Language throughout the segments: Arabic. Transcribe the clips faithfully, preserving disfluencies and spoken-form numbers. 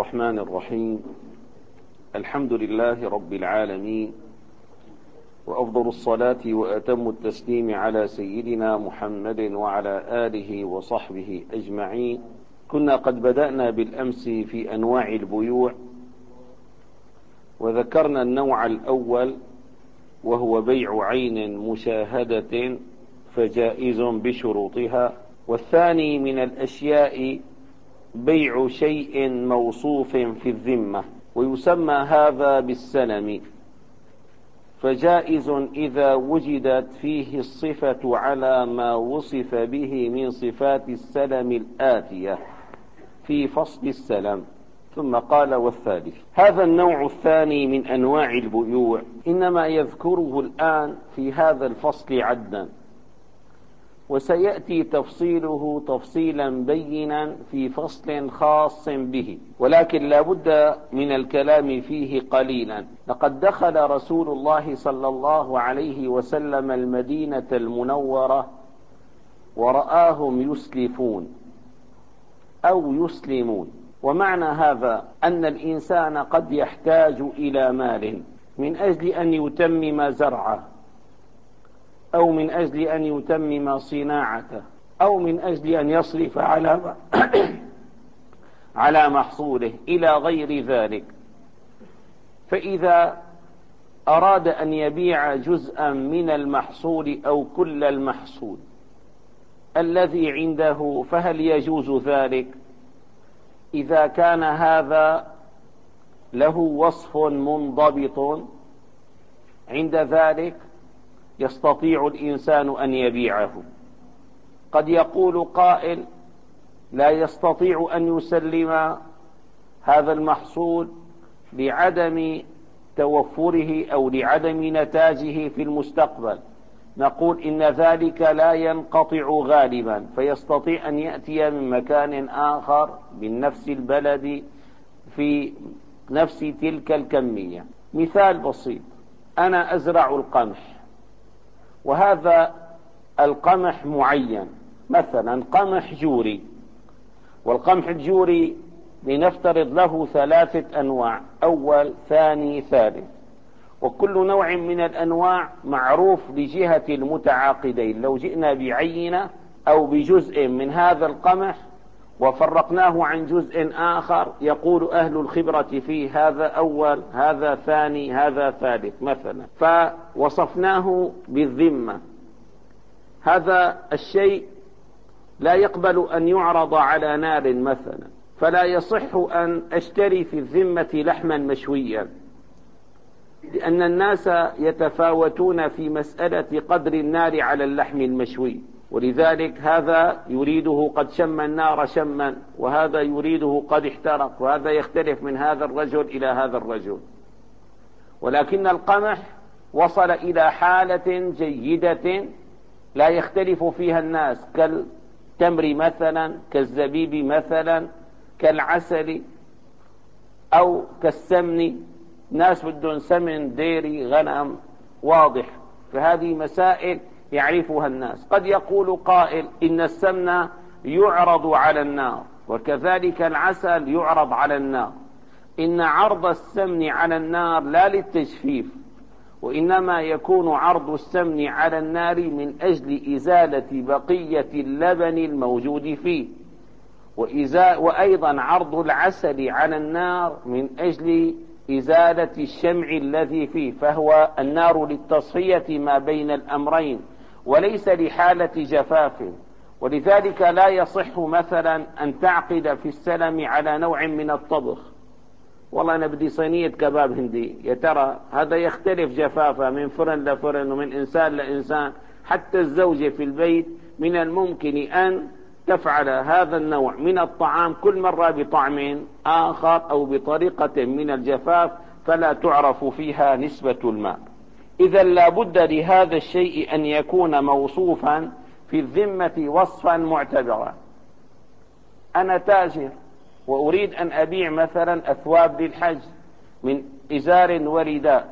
الرحمن الرحيم. الحمد لله رب العالمين، وأفضل الصلاة وأتم التسليم على سيدنا محمد وعلى آله وصحبه أجمعين. كنا قد بدأنا بالأمس في أنواع البيوع، وذكرنا النوع الأول وهو بيع عين مشاهدة فجائز بشروطها، والثاني من الأشياء بيع شيء موصوف في الذمة، ويسمى هذا بالسلم، فجائز إذا وجدت فيه الصفة على ما وصف به من صفات السلم الآتية في فصل السلم. ثم قال: والثالث. هذا النوع الثاني من أنواع البيوع إنما يذكره الآن في هذا الفصل عدا، وسيأتي تفصيله تفصيلا بينا في فصل خاص به، ولكن لا بد من الكلام فيه قليلا. لقد دخل رسول الله صلى الله عليه وسلم المدينة المنورة ورآهم يسلفون أو يسلمون، ومعنى هذا أن الإنسان قد يحتاج إلى مال من أجل أن يتمم زرعه، أو من أجل أن يتمم صناعته، أو من أجل أن يصرف على على محصوله إلى غير ذلك. فإذا أراد أن يبيع جزءا من المحصول أو كل المحصول الذي عنده، فهل يجوز ذلك؟ إذا كان هذا له وصف منضبط، عند ذلك يستطيع الإنسان أن يبيعه. قد يقول قائل: لا يستطيع أن يسلم هذا المحصول لعدم توفره أو لعدم نتاجه في المستقبل. نقول إن ذلك لا ينقطع غالبا، فيستطيع أن يأتي من مكان آخر من نفس البلد في نفس تلك الكمية. مثال بسيط: أنا أزرع القمح، وهذا القمح معين، مثلا قمح جوري، والقمح الجوري لنفترض له ثلاثة أنواع: أول، ثاني، ثالث، وكل نوع من الأنواع معروف لجهة المتعاقدين. لو جئنا بعينة أو بجزء من هذا القمح وفرقناه عن جزء آخر، يقول أهل الخبرة فيه: هذا أول، هذا ثاني، هذا ثالث مثلا، فوصفناه بالذمة. هذا الشيء لا يقبل أن يعرض على نار مثلا، فلا يصح أن أشتري في الذمة لحما مشويا، لأن الناس يتفاوتون في مسألة قدر النار على اللحم المشوي، ولذلك هذا يريده قد شم النار شما، وهذا يريده قد احترق، وهذا يختلف من هذا الرجل إلى هذا الرجل. ولكن القمح وصل إلى حالة جيدة لا يختلف فيها الناس، كالتمر مثلا، كالزبيب مثلا، كالعسل أو كالسمن. ناس بدون سمن، ديري، غنم، واضح. فهذه مسائل يعرفها الناس. قد يقول قائل: إن السمن يعرض على النار، وكذلك العسل يعرض على النار. إن عرض السمن على النار لا للتجفيف، وإنما يكون عرض السمن على النار من أجل إزالة بقية اللبن الموجود فيه، وأيضا عرض العسل على النار من أجل إزالة الشمع الذي فيه، فهو النار للتصفية ما بين الأمرين وليس لحالة جفاف. ولذلك لا يصح مثلا أن تعقد في السلم على نوع من الطبخ: والله أنا بدي صينية كباب هندي، يا ترى هذا يختلف جفافة من فرن لفرن ومن إنسان لإنسان. حتى الزوجة في البيت من الممكن أن تفعل هذا النوع من الطعام كل مرة بطعم آخر أو بطريقة من الجفاف، فلا تعرف فيها نسبة الماء. إذا لا بد لهذا الشيء أن يكون موصوفا في الذمة وصفا معتبرا. أنا تاجر وأريد أن أبيع مثلا أثواب للحج من إزار ورداء،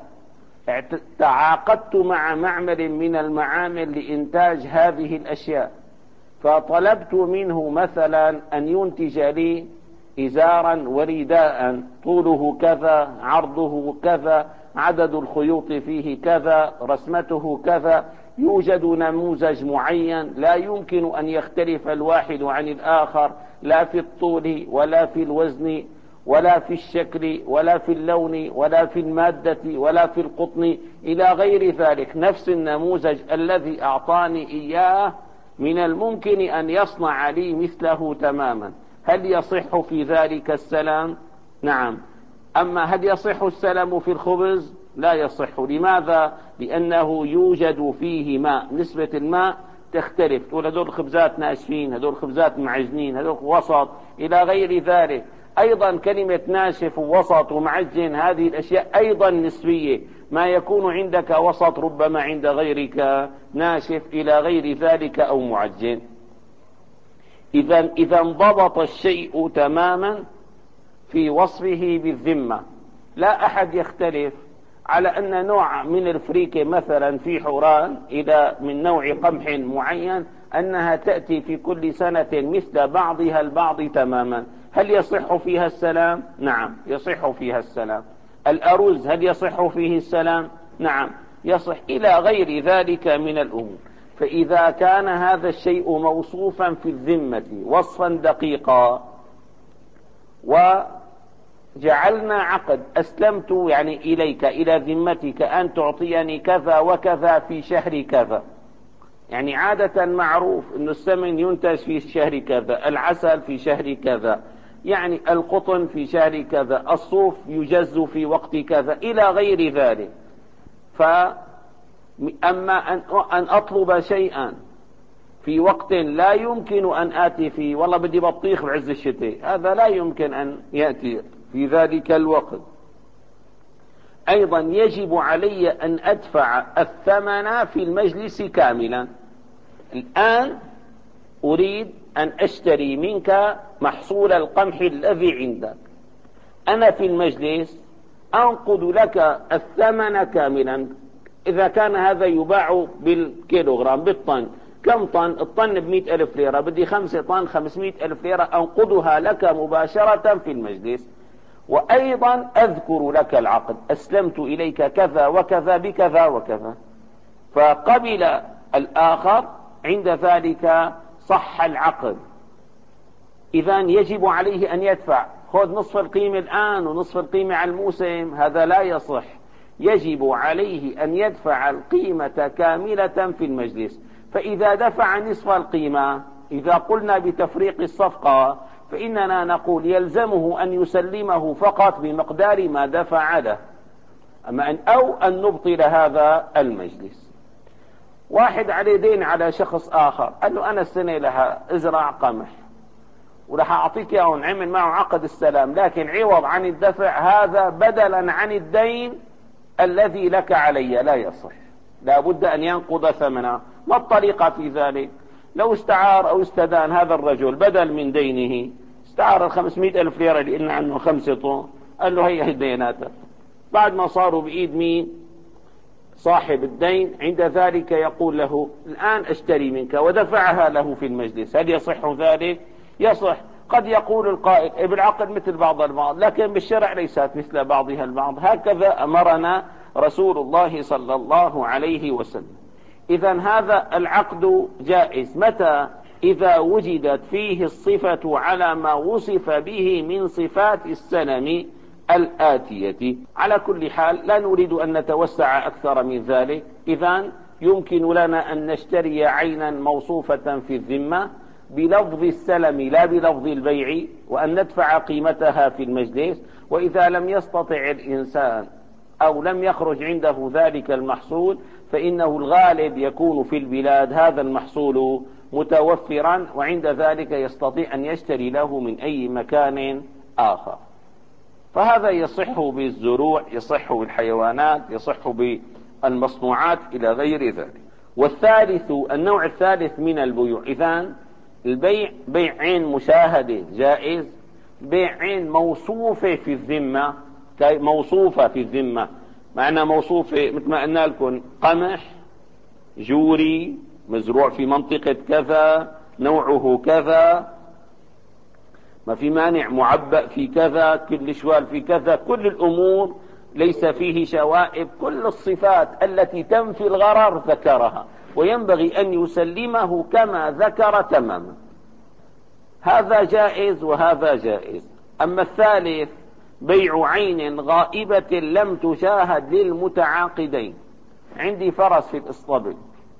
تعاقدت مع معمل من المعامل لإنتاج هذه الأشياء، فطلبت منه مثلا أن ينتج لي إزارا ورداء طوله كذا عرضه كذا عدد الخيوط فيه كذا رسمته كذا، يوجد نموذج معين لا يمكن أن يختلف الواحد عن الآخر، لا في الطول ولا في الوزن ولا في الشكل ولا في اللون ولا في المادة ولا في القطن إلى غير ذلك. نفس النموذج الذي أعطاني إياه من الممكن أن يصنع لي مثله تماما. هل يصح في ذلك السلام؟ نعم. أما هل يصح السلام في الخبز؟ لا يصح. لماذا؟ لأنه يوجد فيه ماء، نسبة الماء تختلف، تقول هذول خبزات ناشفين، هذول خبزات معجنين، هذول وسط إلى غير ذلك. أيضا كلمة ناشف ووسط ومعجن هذه الأشياء أيضا نسبية، ما يكون عندك وسط ربما عند غيرك ناشف إلى غير ذلك أو معجن. إذا إذا انضبط الشيء تماما في وصفه بالذمة، لا أحد يختلف على أن نوع من الفريكة مثلا في حوران إلى من نوع قمح معين أنها تأتي في كل سنة مثل بعضها البعض تماما. هل يصح فيها السلام؟ نعم يصح فيها السلام. الأرز هل يصح فيه السلام؟ نعم يصح، إلى غير ذلك من الأمور. فإذا كان هذا الشيء موصوفا في الذمة وصفا دقيقا وجعلنا عقد أسلمت يعني إليك إلى ذمتك أن تعطيني كذا وكذا في شهر كذا، يعني عادة معروف أن السمن ينتج في شهر كذا، العسل في شهر كذا، يعني القطن في شهر كذا، الصوف يجز في وقت كذا إلى غير ذلك. فأما أن أطلب شيئا في وقت لا يمكن أن آتي فيه، والله بدي بطيخ بعز الشتاء، هذا لا يمكن أن يأتي في ذلك الوقت. أيضا يجب علي أن أدفع الثمن في المجلس كاملا. الآن أريد أن أشتري منك محصول القمح الذي عندك، أنا في المجلس أنقد لك الثمن كاملا. إذا كان هذا يباع بالكيلوغرام بالطن، كم طن؟ الطن بمئة ألف ليرة، بدي خمسة طن خمسمائة ألف ليرة أنقدها لك مباشرة في المجلس. وأيضا أذكر لك العقد، أسلمت إليك كذا وكذا بكذا وكذا، فقبل الآخر، عند ذلك صح العقد. إذا يجب عليه أن يدفع، خذ نصف القيمة الآن ونصف القيمة على الموسم، هذا لا يصح. يجب عليه أن يدفع القيمة كاملة في المجلس. فإذا دفع نصف القيمة، إذا قلنا بتفريق الصفقة، فإننا نقول يلزمه أن يسلمه فقط بمقدار ما دفع له، أما أن أو أن نبطل هذا المجلس. واحد عليه دين على شخص آخر، قال له أنا السنة لها ازرع قمح ورح أعطيك إياه ونعمل معه عقد السلام، لكن عوض عن الدفع هذا بدلا عن الدين الذي لك علي، لا يصح، لا بد أن ينقض ثمنه. ما الطريقة في ذلك؟ لو استعار أو استدان هذا الرجل بدل من دينه، استعار الخمسمائة ألف ليرة اللي قلنا عنه خمسة طن، قال له هي ديناتك. بعد ما صاروا بإيد مين؟ صاحب الدين. عند ذلك يقول له الآن أشتري منك، ودفعها له في المجلس. هل يصح ذلك؟ يصح. قد يقول القائل بالعقد مثل بعض البعض، لكن بالشرع ليست مثل بعضها البعض، هكذا أمرنا رسول الله صلى الله عليه وسلم. إذا هذا العقد جائز متى؟ إذا وجدت فيه الصفة على ما وصف به من صفات السلم الآتية. على كل حال لا نريد أن نتوسع أكثر من ذلك. إذن يمكن لنا أن نشتري عينا موصوفة في الذمة بلفظ السلم لا بلفظ البيع، وأن ندفع قيمتها في المجلس. وإذا لم يستطع الإنسان أو لم يخرج عنده ذلك المحصول، فإنه الغالب يكون في البلاد هذا المحصول متوفرا، وعند ذلك يستطيع أن يشتري له من أي مكان آخر. فهذا يصح بالزروع، يصح بالحيوانات، يصح بالمصنوعات إلى غير ذلك. والثالث، النوع الثالث من البيوع، إذن البيع بيع عين مشاهدة جائز، بيع عين موصوفة في الذمة، موصوفة في الذمة معنى موصوفة مثل ما قلنا لكم، قمح جوري مزروع في منطقة كذا، نوعه كذا، ما في مانع معبأ في كذا، كل شوال في كذا، كل الأمور ليس فيه شوائب، كل الصفات التي تنفي الغرر ذكرها، وينبغي أن يسلمه كما ذكر تماما. هذا جائز وهذا جائز. أما الثالث بيع عين غائبة لم تشاهد للمتعاقدين. عندي فرس في الاسطبل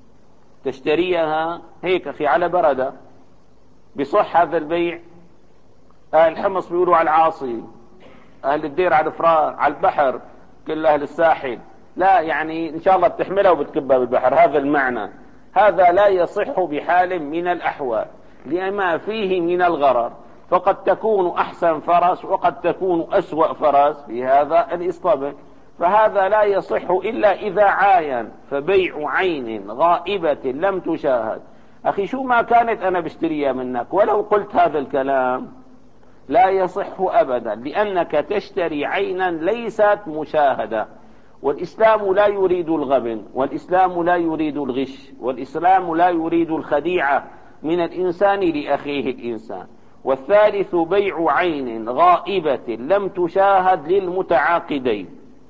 تشتريها هيك أخي على بردة، بصح هذا البيع؟ أهل الحمص بيقولوا على العاصي، أهل الدير على الفرار، على البحر كل أهل الساحل لا، يعني إن شاء الله بتحملها وبتكبها بالبحر، هذا المعنى. هذا لا يصح بحال من الأحوال لما فيه من الغرر، فقد تكون أحسن فرس وقد تكون أسوأ فرس في هذا الإسطبل، فهذا لا يصح إلا إذا عاين. فبيع عين غائبة لم تشاهد، أخي شو ما كانت أنا بشتريها منك ولو قلت هذا الكلام لا يصح أبدا، لأنك تشتري عينا ليست مشاهدة. والإسلام لا يريد الغبن، والإسلام لا يريد الغش، والإسلام لا يريد الخديعة من الإنسان لأخيه الإنسان. والثالث بيع عين غائبة لم تشاهد للمتعاقدين،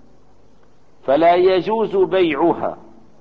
فلا يجوز بيعها،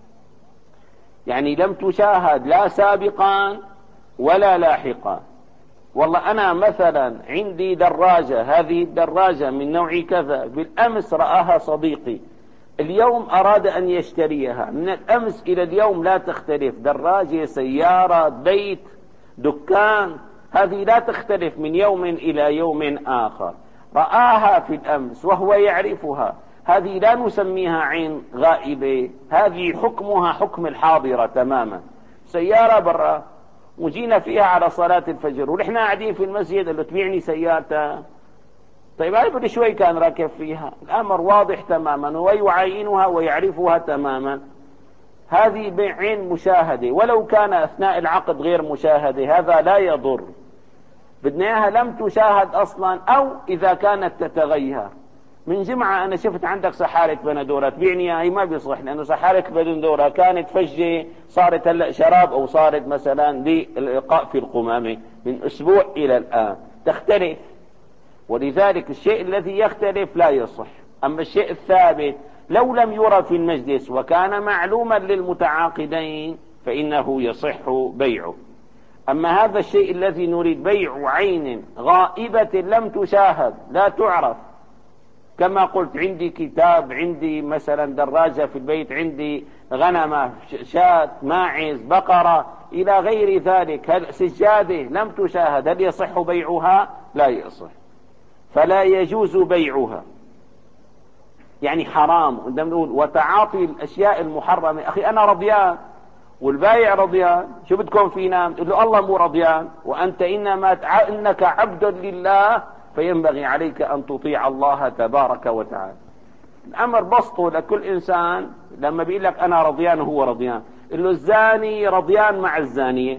يعني لم تشاهد لا سابقا ولا لاحقا. والله أنا مثلا عندي دراجة، هذه الدراجة من نوع كذا، بالأمس رآها صديقي، اليوم أراد أن يشتريها، من الأمس إلى اليوم لا تختلف، دراجة، سيارة، بيت، دكان، هذه لا تختلف من يوم إلى يوم آخر. رآها في الأمس وهو يعرفها، هذه لا نسميها عين غائبة، هذه حكمها حكم الحاضرة تماما. سيارة برا وجينا فيها على صلاة الفجر ونحن قاعدين في المسجد، اللي تبيعني سيارته؟ طيب هاي بدي شوي كان راكب فيها، الأمر واضح تماما ويعاينها ويعرفها تماما. هذه بعين مشاهدة، ولو كان أثناء العقد غير مشاهدة هذا لا يضر، بدنا إياها لم تشاهد أصلا، أو إذا كانت تتغير. من جمعة أنا شفت عندك سحارة بندورة، تبيعني هاي ما بيصح، لأنه سحارة بندورة كانت فجة صارت هلأ شراب، أو صارت مثلا للإلقاء في القمامة من أسبوع إلى الآن، تختلف. ولذلك الشيء الذي يختلف لا يصح. أما الشيء الثابت لو لم يرى في المجلس وكان معلوما للمتعاقدين فإنه يصح بيعه. أما هذا الشيء الذي نريد بيع عين غائبة لم تشاهد لا تعرف، كما قلت عندي كتاب، عندي مثلا دراجة في البيت، عندي غنمة، شاة، ماعز، بقرة إلى غير ذلك، هل سجادة لم تشاهد، هل يصح بيعها؟ لا يصح، فلا يجوز بيعها، يعني حرام. عندما نقول وتعاطي الأشياء المحرمة، أخي أنا رضيان والبايع رضيان، شو بدكم فينا؟ نقول له الله مو رضيان، وأنت إنما إنك عبد لله، فينبغي عليك أن تطيع الله تبارك وتعالى. الأمر بسطه لكل إنسان، لما بيقول لك أنا رضيان وهو رضيان، قل له الزاني رضيان مع الزانية،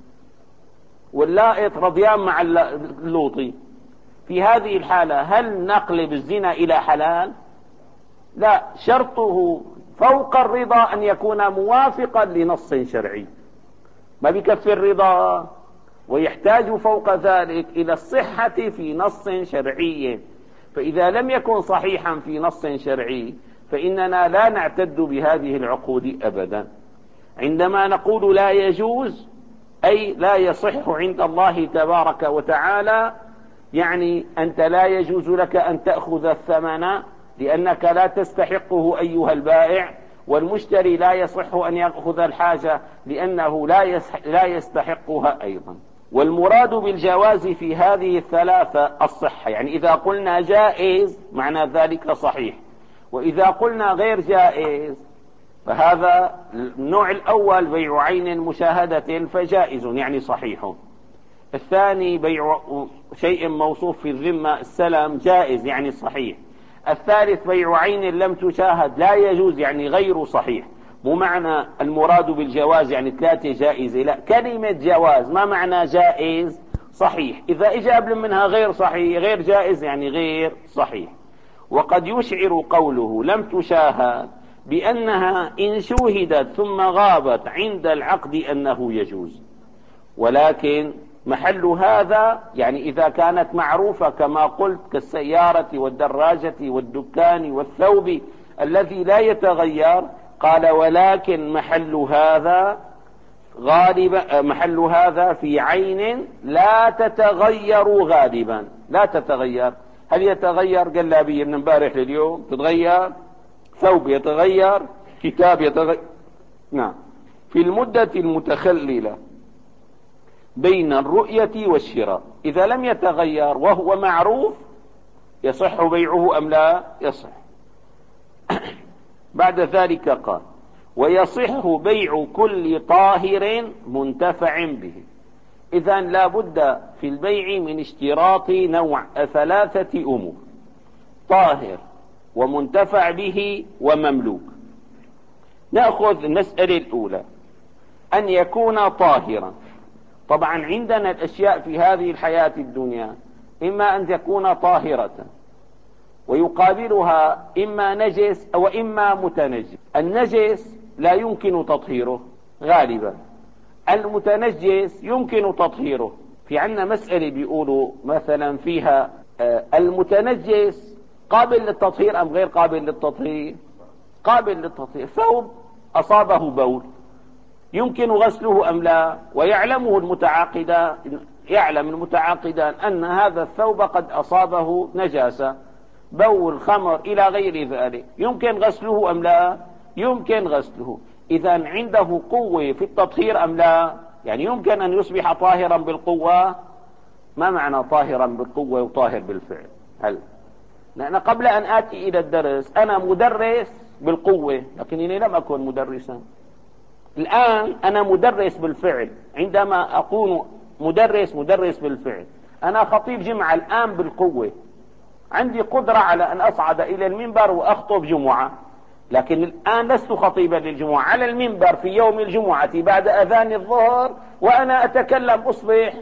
واللائط رضيان مع اللوطي، في هذه الحالة هل نقلب الزنا إلى حلال؟ لا، شرطه فوق الرضا أن يكون موافقا لنص شرعي، ما بيكفي الرضا، ويحتاج فوق ذلك إلى الصحة في نص شرعي. فإذا لم يكن صحيحا في نص شرعي فإننا لا نعتد بهذه العقود أبدا. عندما نقول لا يجوز أي لا يصح عند الله تبارك وتعالى، يعني أنت لا يجوز لك أن تأخذ الثمن لأنك لا تستحقه أيها البائع، والمشتري لا يصح أن يأخذ الحاجة لأنه لا يستحقها أيضا. والمراد بالجواز في هذه الثلاثة الصحة، يعني إذا قلنا جائز معنى ذلك صحيح، وإذا قلنا غير جائز فهذا النوع الأول بيع عين مشاهدة فجائز يعني صحيح. الثاني بيع شيء موصوف في الذمة السلم جائز يعني صحيح. الثالث بيع عين لم تشاهد لا يجوز يعني غير صحيح. مو معنى المراد بالجواز يعني ثلاثة جائزة، لا، كلمة جواز ما معنى جائز صحيح، إذا إجا قبل منها غير صحيح غير جائز يعني غير صحيح. وقد يشعر قوله لم تشاهد بأنها إن شوهدت ثم غابت عند العقد أنه يجوز، ولكن محل هذا يعني إذا كانت معروفة كما قلت كالسيارة والدراجة والدكان والثوب الذي لا يتغير، قال ولكن محل هذا غالبا محل هذا في عين لا تتغير غالبا، لا تتغير. هل يتغير؟ جلابية من امبارح لليوم تتغير، ثوب يتغير، كتاب يتغير. نعم. في المدة المتخللة بين الرؤية والشراء إذا لم يتغير وهو معروف يصح بيعه أم لا يصح. بعد ذلك قال ويصح بيع كل طاهر منتفع به. إذن لا بد في البيع من اشتراط نوع ثلاثة أمور: طاهر ومنتفع به ومملوك. نأخذ المسألة الأولى، أن يكون طاهرا. طبعا عندنا الأشياء في هذه الحياة الدنيا إما أن تكون طاهرة ويقابلها إما نجس أو إما متنجس. النجس لا يمكن تطهيره غالبا، المتنجس يمكن تطهيره. في عنا مسألة بيقولوا مثلا فيها المتنجس قابل للتطهير أم غير قابل للتطهير؟ قابل للتطهير. ثوب أصابه بول يمكن غسله أم لا؟ ويعلمه المتعاقدان، يعلم المتعاقدان أن هذا الثوب قد أصابه نجاسة، بول، خمر إلى غير ذلك، يمكن غسله أم لا؟ يمكن غسله. إذا عنده قوة في التطهير أم لا؟ يعني يمكن أن يصبح طاهرا بالقوة. ما معنى طاهرا بالقوة وطاهر بالفعل؟ هل لأن قبل أن آتي إلى الدرس أنا مدرس بالقوة لكنني لم أكن مدرسا. الآن أنا مدرس بالفعل. عندما أكون مدرس مدرس بالفعل، أنا خطيب جمعة الآن بالقوة، عندي قدرة على أن أصعد إلى المنبر وأخطب جمعة، لكن الآن لست خطيبا للجمعة على المنبر في يوم الجمعة بعد أذان الظهر وأنا أتكلم، أصبح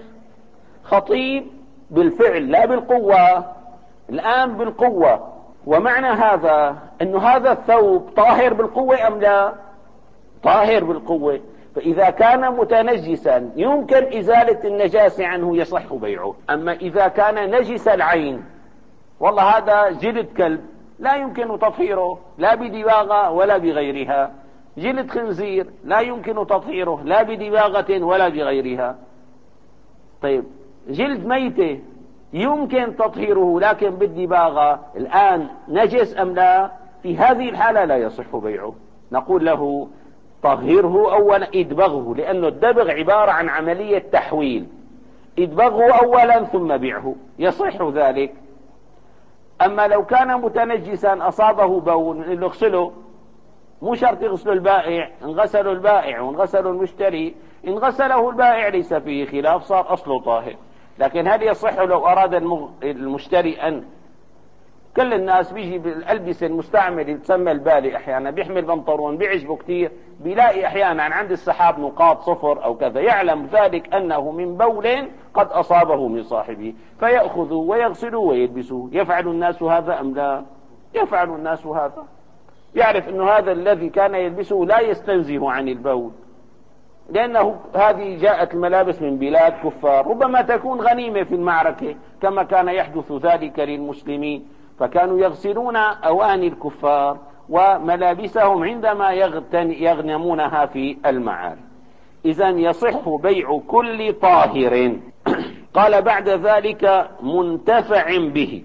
خطيب بالفعل لا بالقوة. الآن بالقوة. ومعنى هذا أن هذا الثوب طاهر بالقوة أم لا؟ طاهر بالقوة. فإذا كان متنجسا يمكن إزالة النجاسة عنه يصح بيعه. أما إذا كان نجس العين، والله هذا جلد كلب لا يمكن تطهيره لا بدباغة ولا بغيرها، جلد خنزير لا يمكن تطهيره لا بدباغة ولا بغيرها. طيب جلد ميتة يمكن تطهيره لكن بالدباغة، الآن نجس أم لا؟ في هذه الحالة لا يصح بيعه. نقول له طهره أولا، ادبغه، لأنه الدبغ عبارة عن عملية تحويل. ادبغه أولا ثم بيعه، يصح ذلك. أما لو كان متنجسا أصابه بول اللي اغسله، مو شرط يغسل البائع، انغسلوا البائع وانغسلوا المشتري، إن غسله البائع ليس فيه خلاف، صار أصله طاهر. لكن هل يصح لو أراد المشتري أن كل الناس بيجي بالألبسة المستعملة تسمى البالي، أحيانا بيحمل بنطلون بيعجبه كتير، بيلاقي أحيانا عند السحاب نقاط صفر أو كذا، يعلم ذلك أنه من بول قد أصابه من صاحبه، فيأخذه ويغسله ويلبسه. يفعل الناس هذا أم لا؟ يفعل الناس هذا. يعرف أنه هذا الذي كان يلبسه لا يستنزه عن البول، لأنه هذه جاءت الملابس من بلاد كفار، ربما تكون غنيمة في المعركة كما كان يحدث ذلك للمسلمين، فكانوا يغسلون أواني الكفار وملابسهم عندما يغنمونها في المعارك. إذن يصح بيع كل طاهر. قال بعد ذلك منتفع به.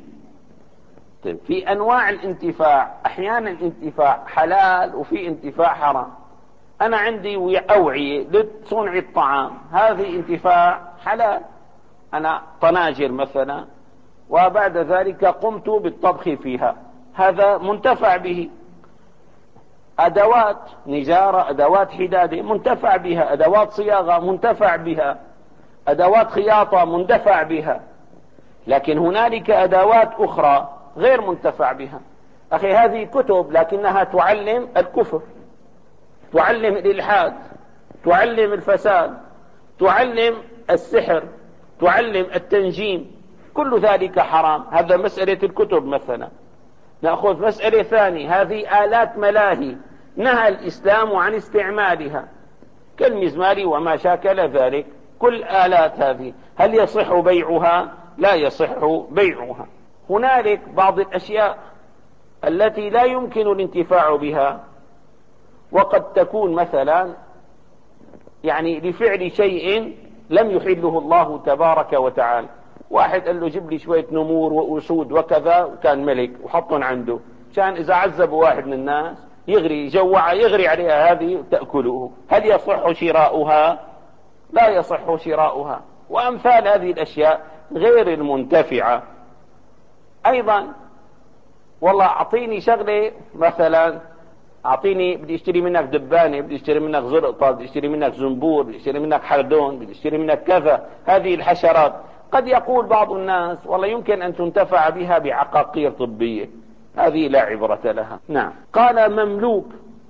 طيب في أنواع الانتفاع، أحيانا الانتفاع حلال وفي انتفاع حرام. أنا عندي أوعية لصنع الطعام، هذه انتفاع حلال، أنا طناجر مثلا، وبعد ذلك قمت بالطبخ فيها، هذا منتفع به. أدوات نجارة، أدوات حدادة منتفع بها، أدوات صياغة منتفع بها، أدوات خياطة منتفع بها. لكن هنالك أدوات أخرى غير منتفع بها. أخي هذه كتب لكنها تعلم الكفر، تعلم الإلحاد، تعلم الفساد، تعلم السحر، تعلم التنجيم، كل ذلك حرام. هذا مسألة الكتب مثلا. نأخذ مسألة ثانية، هذه آلات ملاهي نهى الإسلام عن استعمالها كالمزمار وما شاكل ذلك، كل آلات هذه هل يصح بيعها؟ لا يصح بيعها. هنالك بعض الأشياء التي لا يمكن الانتفاع بها، وقد تكون مثلا يعني لفعل شيء لم يحله الله تبارك وتعالى. واحد قال له جيب لي شوية نمور وأسود وكذا، وكان ملك وحطهم عنده، كان إذا عذبوا واحد من الناس يغري جوع يغري عليها هذه تأكله. هل يصح شراؤها؟ لا يصح شراؤها. وأمثال هذه الأشياء غير المنتفعة. أيضا والله أعطيني شغلة، مثلا أعطيني بدي أشتري منك دبانة، بدي أشتري منك زرقطة، بدي أشتري منك زنبور، بدي أشتري منك حردون، بدي أشتري منك كذا، هذه الحشرات. قد يقول بعض الناس والله يمكن أن تنتفع بها بعقاقير طبية، هذه لا عبرة لها. نعم. قال مملوك.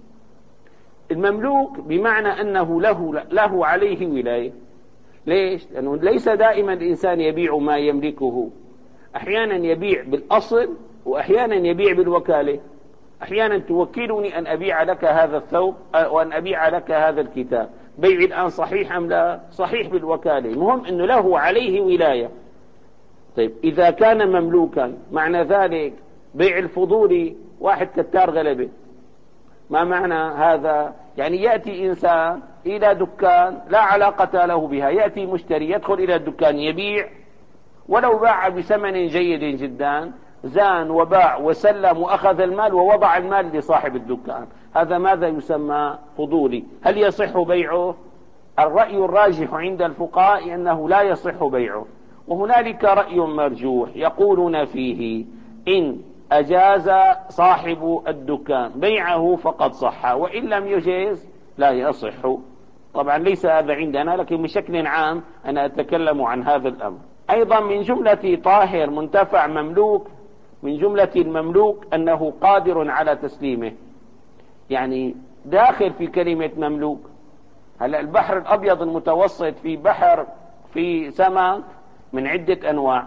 المملوك بمعنى أنه له, له عليه ولاية. ليش؟ لأنه ليس دائما الإنسان يبيع ما يملكه، أحيانا يبيع بالأصل وأحيانا يبيع بالوكالة. أحيانا توكلني أن أبيع لك هذا الثوب وأن أبيع لك هذا الكتاب. بيع الآن صحيح أم لا؟ صحيح بالوكالة، المهم أنه له عليه ولاية. طيب إذا كان مملوكا معنى ذلك بيع الفضولي، واحد كتار غلبة، ما معنى هذا؟ يعني يأتي إنسان إلى دكان لا علاقة له بها، يأتي مشتري يدخل إلى الدكان يبيع، ولو باع بثمن جيد جدا زان وباع وسلم وأخذ المال ووضع المال لصاحب الدكان، هذا ماذا يسمى؟ فضولي. هل يصح بيعه؟ الرأي الراجح عند الفقهاء أنه لا يصح بيعه. وهنالك رأي مرجوح يقولون فيه إن أجاز صاحب الدكان بيعه فقد صح، وإن لم يجيز لا يصح. طبعا ليس هذا عندنا، لكن بشكل عام أنا أتكلم عن هذا الأمر. أيضا من جملة طاهر منتفع مملوك، من جملة المملوك أنه قادر على تسليمه. يعني داخل في كلمة مملوك. هلا البحر الأبيض المتوسط في بحر في سمك من عدة أنواع.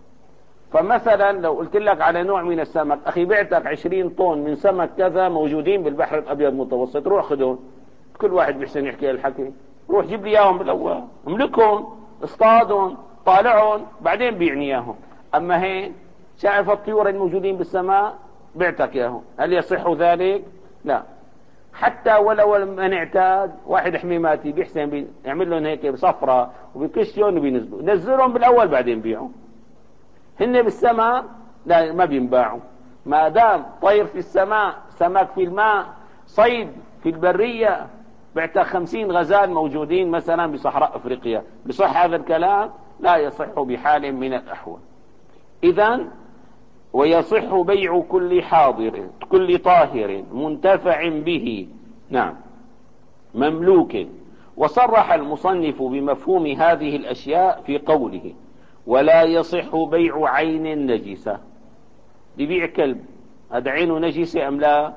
فمثلا لو قلت لك على نوع من السمك، أخي بعتك عشرين طن من سمك كذا موجودين بالبحر الأبيض المتوسط، روح خذهم. كل واحد بيحسن يحكي الحكي، روح جيب لي إياهم بالأول، املكهم، اصطادهم، طالعهم، بعدين بيعني إياهم. أما هين شايف الطيور الموجودين بالسماء بعتك إياهم، هل يصح ذلك؟ لا. حتى ولو من اعتاد واحد حميماتي بيحسن بيعمل لهم هيك بصفرة وبيكشهم وبينزلوا، نزلهم بالأول بعدين بيعوا. هن بالسماء لا، ما بينباعوا. ما دام طير في السماء، سمك في الماء، صيد في البرية، بعت خمسين غزال موجودين مثلا بصحراء أفريقيا، بصح هذا الكلام؟ لا يصح بحال من الأحوال. إذن ويصح بيع كل حاضر كل طاهر منتفع به، نعم، مملوك. وصرح المصنف بمفهوم هذه الأشياء في قوله ولا يصح بيع عين نجسة. ببيع كلب، هذا عينه نجسة أم لا؟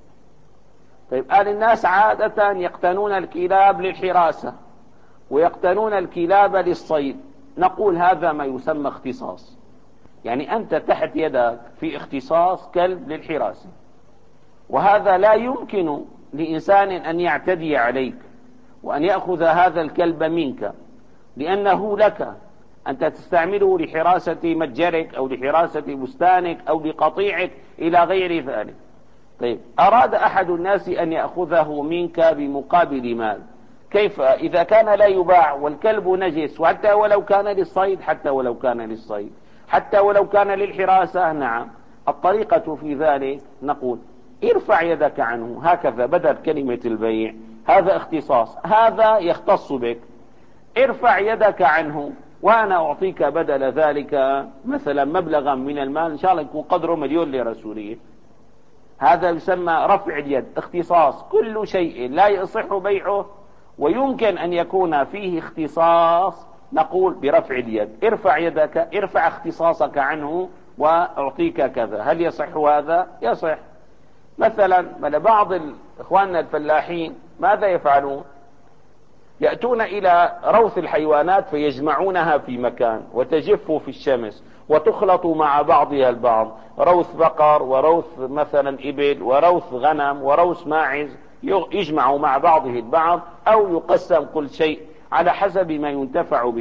طيب قال الناس عادة يقتنون الكلاب للحراسة ويقتنون الكلاب للصيد. نقول هذا ما يسمى اختصاص. يعني أنت تحت يدك في اختصاص كلب للحراسة، وهذا لا يمكن لإنسان أن يعتدي عليك وأن يأخذ هذا الكلب منك، لأنه لك، أنت تستعمله لحراسة متجرك أو لحراسة بستانك أو لقطيعك إلى غير ذلك. طيب أراد أحد الناس أن يأخذه منك بمقابل مال، كيف إذا كان لا يباع والكلب نجس، وحتى ولو كان للصيد، حتى ولو كان للصيد، حتى ولو كان للحراسة؟ نعم. الطريقة في ذلك نقول ارفع يدك عنه، هكذا بدل كلمة البيع، هذا اختصاص، هذا يختص بك، ارفع يدك عنه وأنا أعطيك بدل ذلك مثلا مبلغا من المال، إن شاء الله يكون قدره مليون ليرة سورية. هذا يسمى رفع اليد، اختصاص. كل شيء لا يصح بيعه ويمكن أن يكون فيه اختصاص نقول برفع اليد، ارفع يدك، ارفع اختصاصك عنه وأعطيك كذا. هل يصح هذا؟ يصح. مثلا بعض إخواننا الفلاحين ماذا يفعلون؟ يأتون إلى روث الحيوانات فيجمعونها في مكان وتجف في الشمس وتخلط مع بعضها البعض، روث بقر وروث مثلا إبل وروث غنم وروث ماعز، يجمع مع بعضه البعض أو يقسم كل شيء على حسب ما ينتفع به.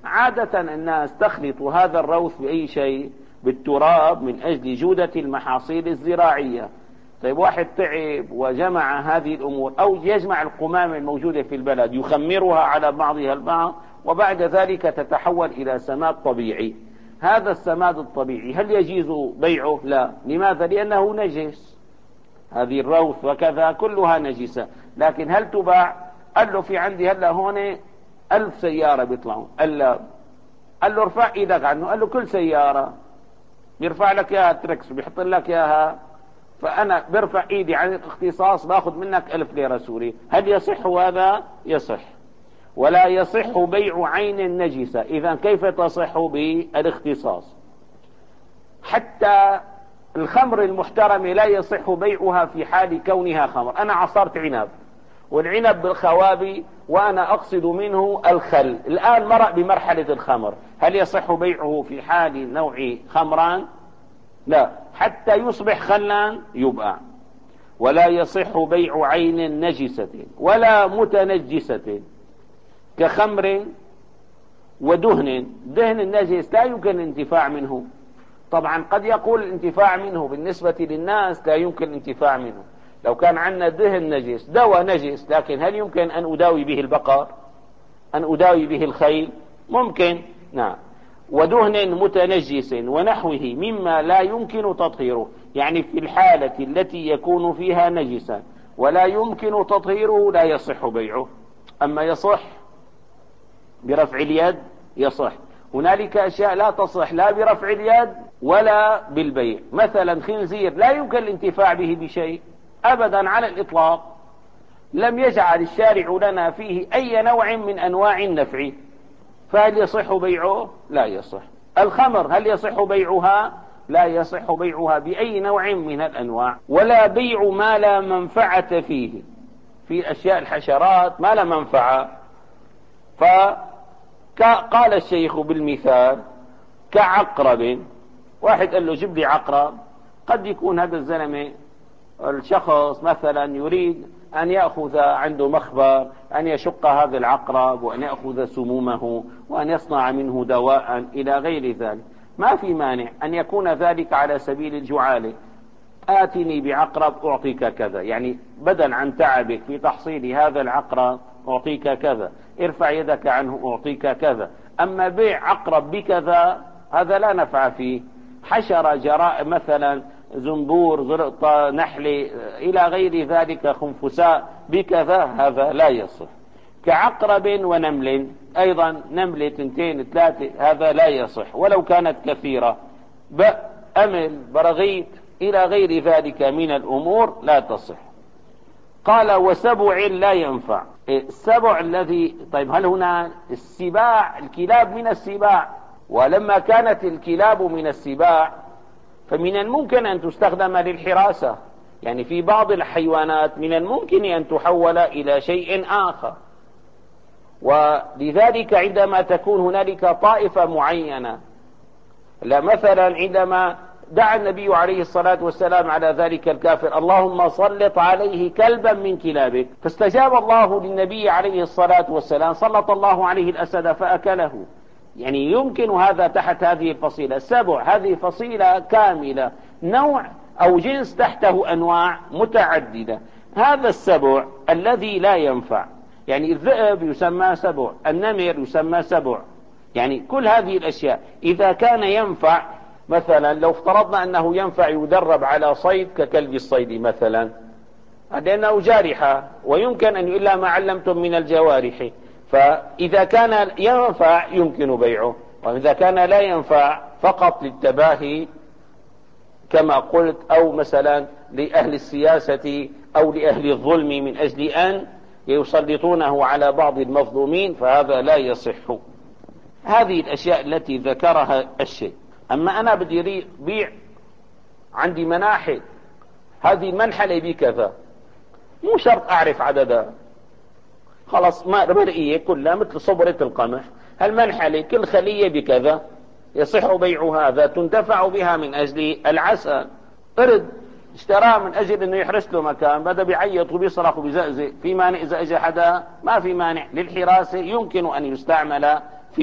عادة الناس تخلط هذا الروث بأي شيء، بالتراب، من أجل جودة المحاصيل الزراعية. طيب واحد تعب وجمع هذه الأمور، أو يجمع القمامة الموجودة في البلد يخمرها على بعضها البعض، وبعد ذلك تتحول إلى سماد طبيعي. هذا السماد الطبيعي هل يجوز بيعه؟ لا. لماذا؟ لأنه نجس. هذه الروث وكذا كلها نجسة، لكن هل تباع؟ قال له في عندي هلا هون ألف سيارة بيطلعوا. قال له قال له ارفع ايدك عنه. قال له كل سيارة بيرفع لك اياها تركس بيحط لك اياها، فانا برفع ايدي عن الاختصاص باخذ منك ألف ليرة سوري. هل يصح هذا؟ يصح. ولا يصح بيع عين نجسة. اذا كيف تصح بالاختصاص؟ حتى الخمر المحترمة لا يصح بيعها في حال كونها خمر. انا عصرت عنب، والعنب بالخوابي وأنا أقصد منه الخل، الآن مرق بمرحلة الخمر، هل يصح بيعه في حال نوع خمران؟ لا، حتى يصبح خلا يباع. ولا يصح بيع عين نجسة ولا متنجسة كخمر ودهن. دهن النجس لا يمكن الانتفاع منه. طبعا قد يقول الانتفاع منه بالنسبة للناس لا يمكن الانتفاع منه. لو كان عندنا دهن نجس، دواء نجس، لكن هل يمكن أن أداوي به البقر؟ أن أداوي به الخيل؟ ممكن، نعم. ودهن متنجس ونحوه مما لا يمكن تطهيره، يعني في الحالة التي يكون فيها نجسا ولا يمكن تطهيره لا يصح بيعه. أما يصح برفع اليد يصح. هنالك أشياء لا تصح لا برفع اليد ولا بالبيع. مثلا خنزير لا يمكن الانتفاع به بشيء أبدا على الإطلاق، لم يجعل الشارع لنا فيه أي نوع من أنواع النفع، فهل يصح بيعه؟ لا يصح. الخمر هل يصح بيعها؟ لا يصح بيعها بأي نوع من الأنواع. ولا بيع ما لا منفعة فيه. في أشياء الحشرات ما لا منفعة، فقال الشيخ بالمثال كعقرب. واحد قال له جيب لي عقرب، قد يكون هذا الزلمة الشخص مثلا يريد أن يأخذ عنده مخبر أن يشق هذا العقرب وأن يأخذ سمومه وأن يصنع منه دواء إلى غير ذلك. ما في مانع أن يكون ذلك على سبيل الجعالة. آتني بعقرب أعطيك كذا، يعني بدل عن تعبك في تحصيل هذا العقرب أعطيك كذا، ارفع يدك عنه أعطيك كذا. أما بيع عقرب بكذا هذا لا نفع فيه. حشرة جراء مثلا زنبور زرقطة نحلة إلى غير ذلك خنفساء بكذا هذا لا يصح. كعقرب ونمل أيضا، نملة تنتين ثلاثة هذا لا يصح ولو كانت كثيرة. أمل براغيث إلى غير ذلك من الأمور لا تصح. قال وسبع لا ينفع. السبع الذي طيب هل هنا السباع الكلاب من السباع؟ ولما كانت الكلاب من السباع فمن الممكن أن تستخدم للحراسة، يعني في بعض الحيوانات من الممكن أن تحول إلى شيء آخر. ولذلك عندما تكون هنالك طائفة معينة، لا مثلا عندما دعا النبي عليه الصلاة والسلام على ذلك الكافر اللهم سلط عليه كلبا من كلابك، فاستجاب الله للنبي عليه الصلاة والسلام سلط الله عليه الأسد فأكله. يعني يمكن هذا تحت هذه الفصيلة. السبع هذه فصيلة كاملة، نوع أو جنس تحته أنواع متعددة. هذا السبع الذي لا ينفع، يعني الذئب يسمى سبع، النمر يسمى سبع، يعني كل هذه الأشياء إذا كان ينفع، مثلا لو افترضنا أنه ينفع يدرب على صيد ككلب الصيد مثلا، لأنه جارحة ويمكن أن إلا ما علمتم من الجوارح، فإذا كان ينفع يمكن بيعه. وإذا كان لا ينفع فقط للتباهي كما قلت، أو مثلا لأهل السياسة أو لأهل الظلم من أجل أن يسلطونه على بعض المظلومين، فهذا لا يصح. هذه الأشياء التي ذكرها الشيء. أما أنا بدي بيع عندي مناحل، هذه منحلة بكذا، مو شرط أعرف عددها، خلاص ما مرئية كلها مثل صبرة القمح، هالمنحلة كل خلية بكذا يصح بيع هذا، تنتفع بها من أجل العسل. قرد اشتراه من أجل أنه يحرس له مكان، بدأ بيعيط وبيصرخ وبيزقزق، في مانع إذا أجى حدا؟ ما في مانع، للحراسة يمكن أن يستعمل فيه.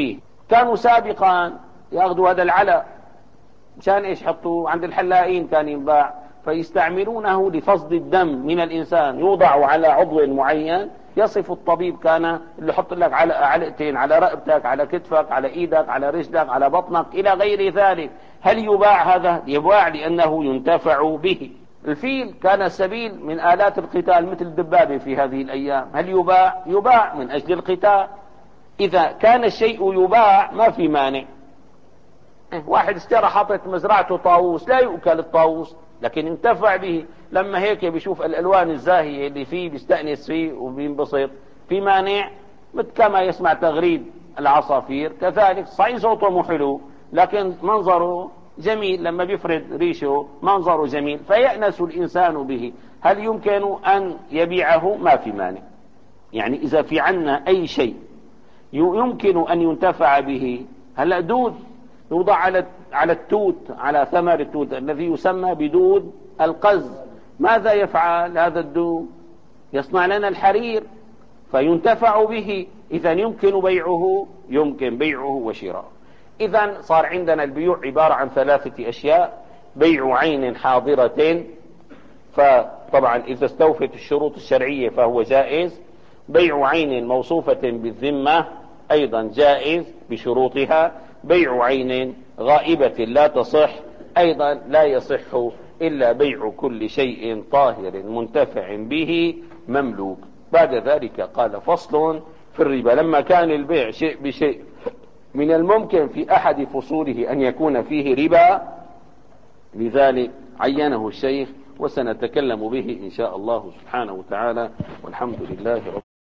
كانوا سابقا ياخذوا هذا العلق مشان ايش؟ يحطوه عند الحلاقين كان ينباع، فيستعملونه لفصد الدم من الانسان، يوضع على عضو معين. يصف الطبيب كان اللي يحط لك علقة علقتين على رقبتك، على كتفك، على ايدك، على رجلك، على بطنك الى غير ذلك. هل يباع هذا؟ يباع لانه ينتفع به. الفيل كان سبيل من آلات القتال مثل الدبابة في هذه الايام. هل يباع؟ يباع من اجل القتال. اذا كان الشيء يباع ما في مانع. واحد اشترى حطت مزرعته طاووس، لا يؤكل الطاووس لكن انتفع به. لما هيك بيشوف الالوان الزاهية اللي فيه بيستأنس فيه وبينبسط، في مانع؟ مثل كما يسمع تغريد العصافير كذلك، صحيح صوته مو حلو لكن منظره جميل، لما بيفرد ريشه منظره جميل فيأنس الإنسان به. هل يمكن أن يبيعه؟ ما في مانع. يعني إذا في عنا أي شيء يمكن أن ينتفع به. هلأ دود يوضع على على التوت، على ثمر التوت الذي يسمى بدود القز. ماذا يفعل هذا الدود؟ يصنع لنا الحرير فينتفع به. إذا يمكن بيعه، يمكن بيعه وشراءه. إذا صار عندنا البيوع عبارة عن ثلاثة أشياء: بيع عين حاضرة، فطبعا إذا استوفت الشروط الشرعية فهو جائز. بيع عين موصوفة بالذمة أيضا جائز بشروطها. بيع عين غائبة لا تصح أيضا لا يصح إلا بيع كل شيء طاهر منتفع به مملوك. بعد ذلك قال: فصل في الربا. لما كان البيع شيء بشيء من الممكن في أحد فصوله أن يكون فيه ربا، لذلك عينه الشيخ، وسنتكلم به إن شاء الله سبحانه وتعالى، والحمد لله رب